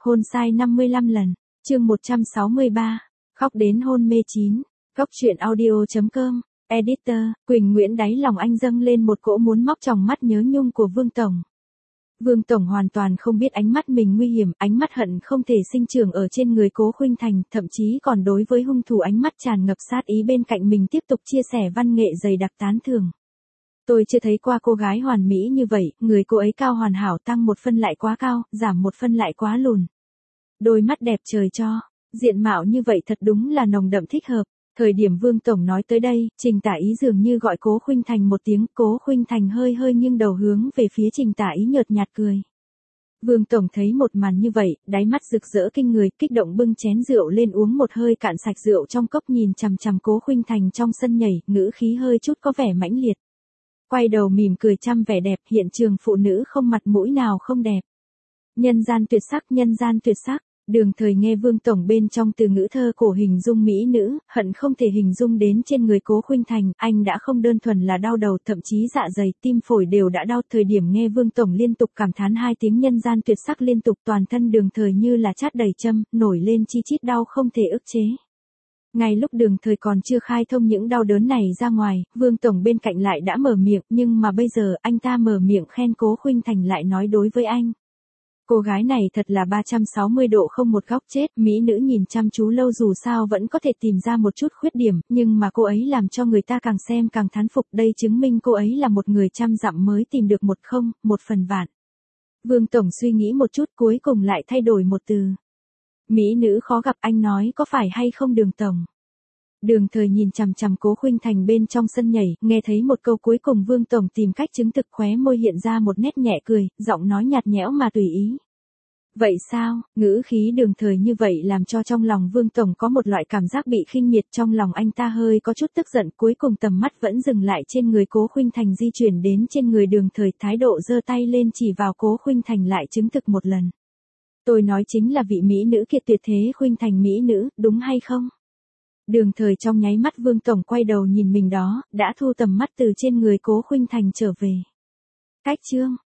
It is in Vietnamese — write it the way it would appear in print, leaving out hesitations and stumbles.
Hôn sai 55 lần. Chương 163. Khóc đến hôn mê chín. Góc truyện audio.com. Editor, Quỳnh Nguyễn đáy lòng anh dâng lên một cỗ muốn móc tròng mắt nhớ nhung của Vương Tổng. Vương Tổng hoàn toàn không biết ánh mắt mình nguy hiểm, ánh mắt hận không thể sinh trưởng ở trên người Cố Khuynh Thành, thậm chí còn đối với hung thủ ánh mắt tràn ngập sát ý bên cạnh mình tiếp tục chia sẻ văn nghệ dày đặc tán thưởng. Tôi chưa thấy qua cô gái hoàn mỹ như vậy, người cô ấy cao hoàn hảo, tăng một phân lại quá cao, giảm một phân lại quá lùn. Đôi mắt đẹp trời cho, diện mạo như vậy thật đúng là nồng đậm thích hợp. Thời điểm Vương Tổng nói tới đây, Trình Tả Ý dường như gọi Cố Khuynh Thành một tiếng, Cố Khuynh Thành hơi nghiêng đầu hướng về phía Trình Tả Ý nhợt nhạt cười. Vương Tổng thấy một màn như vậy, đáy mắt rực rỡ kinh người, kích động bưng chén rượu lên uống một hơi cạn sạch rượu trong cốc, nhìn chằm chằm Cố Khuynh Thành trong sân nhảy, ngữ khí hơi chút có vẻ mãnh liệt. Quay đầu mỉm cười trăm vẻ đẹp, hiện trường phụ nữ không mặt mũi nào không đẹp. Nhân gian tuyệt sắc, nhân gian tuyệt sắc. Đường Thời nghe Vương Tổng bên trong từ ngữ thơ cổ hình dung mỹ nữ, hận không thể hình dung đến trên người Cố Khuynh Thành, anh đã không đơn thuần là đau đầu, thậm chí dạ dày, tim phổi đều đã đau. Thời điểm nghe Vương Tổng liên tục cảm thán hai tiếng nhân gian tuyệt sắc liên tục, toàn thân Đường Thời như là chát đầy châm, nổi lên chi chít đau không thể ức chế. Ngay lúc Đường Thời còn chưa khai thông những đau đớn này ra ngoài, Vương Tổng bên cạnh lại đã mở miệng, nhưng mà bây giờ anh ta mở miệng khen Cố Khuynh Thành lại nói đối với anh. Cô gái này thật là 360 độ không một góc chết, mỹ nữ nhìn chăm chú lâu dù sao vẫn có thể tìm ra một chút khuyết điểm, nhưng mà cô ấy làm cho người ta càng xem càng thán phục, đây chứng minh cô ấy là một người trăm dặm mới tìm được một phần vạn. Vương Tổng suy nghĩ một chút cuối cùng lại thay đổi một từ. Mỹ nữ khó gặp, anh nói có phải hay không Đường Tổng? Đường Thời nhìn chằm chằm Cố Khuynh Thành bên trong sân nhảy, nghe thấy một câu cuối cùng Vương Tổng tìm cách chứng thực, khóe môi hiện ra một nét nhẹ cười, giọng nói nhạt nhẽo mà tùy ý. Vậy sao? Ngữ khí Đường Thời như vậy làm cho trong lòng Vương Tổng có một loại cảm giác bị khinh miệt, trong lòng anh ta hơi có chút tức giận, cuối cùng tầm mắt vẫn dừng lại trên người Cố Khuynh Thành di chuyển đến trên người Đường Thời, thái độ giơ tay lên chỉ vào Cố Khuynh Thành lại chứng thực một lần. Tôi nói chính là vị mỹ nữ kiệt tuyệt thế Khuynh Thành mỹ nữ, đúng hay không? Đường Thời trong nháy mắt Vương Tổng quay đầu nhìn mình đó, đã thu tầm mắt từ trên người Cố Khuynh Thành trở về. Cách chương.